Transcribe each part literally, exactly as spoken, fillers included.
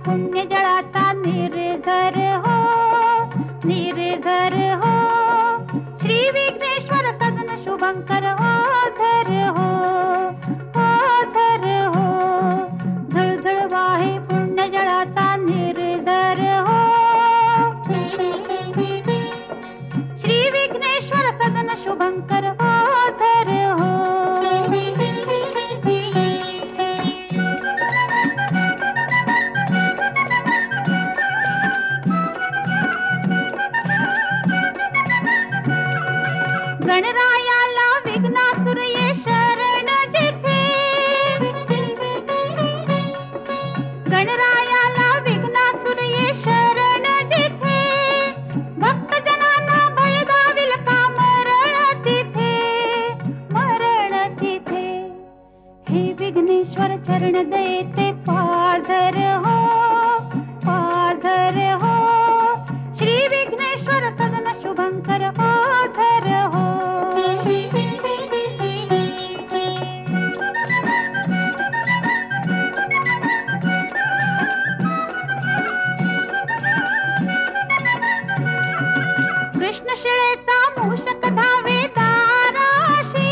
पुण्य जळाचा निर्झर हो, निर्झर हो. श्री विघ्नेश्वर सदन शुभंकर ओझर हो, ओझर हो. झुळझुळ वाहे पुण्य जळाचा निर्झर हो. श्री विघ्नेश्वर सदन शुभंकर ओझर हो. गणरायाला विघ्नासुर ये शरण जिथे, गणरायाला विघ्नासुर ये शरण जिथे. भक्तजनांना भय दाविल का मरण तिथे, मरण तिथे. हे विघ्नेश्वर चरण दयेचे पाझर हो, पाझर हो. श्री विघ्नेश्वर सदन शुभंकर ओझर हो. कृष्णशिळेचा मूषक धावे दाराशी,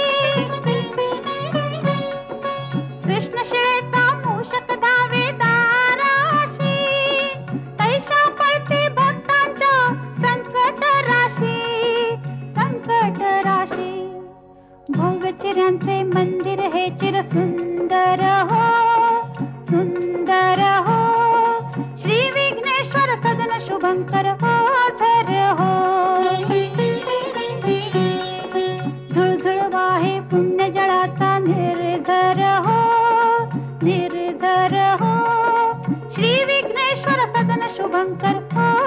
कृष्णशिळेचा मूषक धावे दाराशी. तैशा पळते भक्तांच्या संकट राशी, संकट राशी. भव्य चिऱ्यांचे मंदिर हे चिर सुंदर हो, सुंदर हो. श्री विघ्नेश्वर सदन शुभंकर ओझर हो. झुळझुळ वाहे पुण्य जळाचा निर्झर हो, निर्झर हो. श्री विघ्नेश्वर सदन शुभंकर हो.